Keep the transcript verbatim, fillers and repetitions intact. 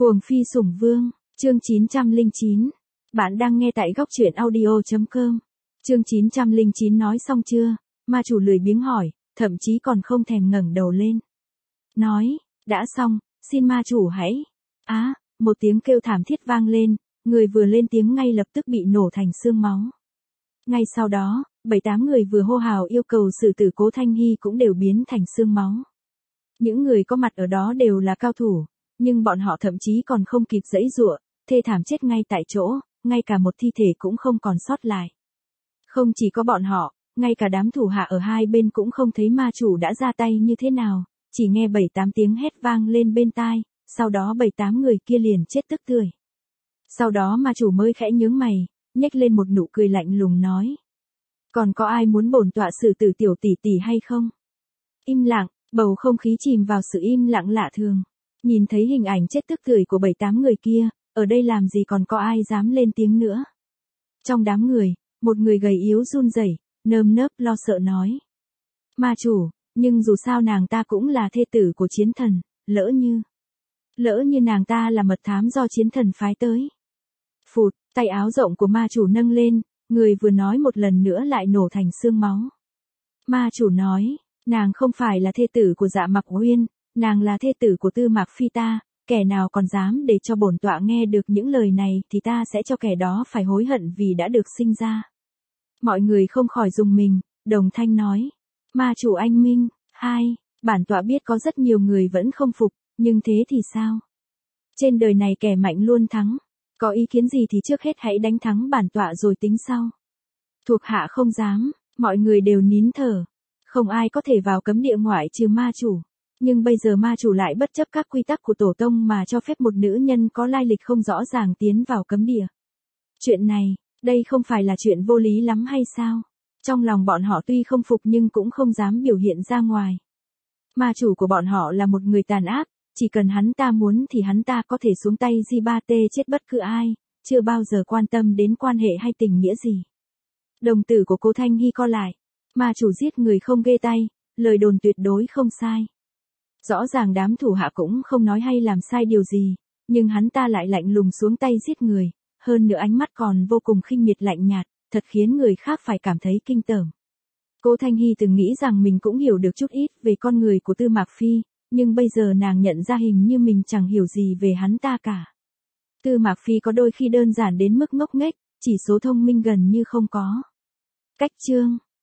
Cuồng phi sủng vương, chương chín trăm lẻ chín. Bạn đang nghe tại góc truyện audio chấm com. Chương chín trăm lẻ chín nói xong chưa? Ma chủ lười biếng hỏi, thậm chí còn không thèm ngẩng đầu lên. Nói, đã xong, xin ma chủ hãy. Á, một tiếng kêu thảm thiết vang lên, người vừa lên tiếng ngay lập tức bị nổ thành xương máu. Ngay sau đó, bảy tám người vừa hô hào yêu cầu xử tử Cố Thanh Hy cũng đều biến thành xương máu. Những người có mặt ở đó đều là cao thủ, nhưng bọn họ thậm chí còn không kịp giãy giụa, thê thảm chết ngay tại chỗ, ngay cả một thi thể cũng không còn sót lại. Không chỉ có bọn họ, ngay cả đám thủ hạ ở hai bên cũng không thấy ma chủ đã ra tay như thế nào, chỉ nghe bảy tám tiếng hét vang lên bên tai, sau đó bảy tám người kia liền chết tức tưởi. Sau đó ma chủ mới khẽ nhướng mày, nhếch lên một nụ cười lạnh lùng nói: "Còn có ai muốn bổn tọa xử tử tiểu tỷ tỷ hay không?" Im lặng, bầu không khí chìm vào sự im lặng lạ thường. Nhìn thấy hình ảnh chết tức tưởi của bảy tám người kia, ở đây làm gì còn có ai dám lên tiếng nữa. Trong đám người, một người gầy yếu run rẩy, nơm nớp lo sợ nói: "Ma chủ, nhưng dù sao nàng ta cũng là thê tử của chiến thần, lỡ như... Lỡ như nàng ta là mật thám do chiến thần phái tới." Phụt, tay áo rộng của ma chủ nâng lên, người vừa nói một lần nữa lại nổ thành xương máu. Ma chủ nói, nàng không phải là thê tử của Dạ Mặc Uyên, nàng là thê tử của Tư Mạc Phi ta, kẻ nào còn dám để cho bổn tọa nghe được những lời này thì ta sẽ cho kẻ đó phải hối hận vì đã được sinh ra. Mọi người không khỏi rùng mình, đồng thanh nói, ma chủ anh minh. Hai, bản tọa biết có rất nhiều người vẫn không phục, nhưng thế thì sao? Trên đời này kẻ mạnh luôn thắng, có ý kiến gì thì trước hết hãy đánh thắng bản tọa rồi tính sau. Thuộc hạ không dám, mọi người đều nín thở. Không ai có thể vào cấm địa ngoại trừ ma chủ. Nhưng bây giờ ma chủ lại bất chấp các quy tắc của tổ tông mà cho phép một nữ nhân có lai lịch không rõ ràng tiến vào cấm địa. Chuyện này, đây không phải là chuyện vô lý lắm hay sao? Trong lòng bọn họ tuy không phục nhưng cũng không dám biểu hiện ra ngoài. Ma chủ của bọn họ là một người tàn ác, chỉ cần hắn ta muốn thì hắn ta có thể xuống tay gi ba tê chết bất cứ ai, chưa bao giờ quan tâm đến quan hệ hay tình nghĩa gì. Đồng tử của Cố Thanh Hy co lại. Ma chủ giết người không ghê tay, lời đồn tuyệt đối không sai. Rõ ràng đám thủ hạ cũng không nói hay làm sai điều gì, nhưng hắn ta lại lạnh lùng xuống tay giết người, hơn nữa ánh mắt còn vô cùng khinh miệt lạnh nhạt, thật khiến người khác phải cảm thấy kinh tởm. Cố Thanh Hy từng nghĩ rằng mình cũng hiểu được chút ít về con người của Tư Mạc Phi, nhưng bây giờ nàng nhận ra hình như mình chẳng hiểu gì về hắn ta cả. Tư Mạc Phi có đôi khi đơn giản đến mức ngốc nghếch, chỉ số thông minh gần như không có. Cách chương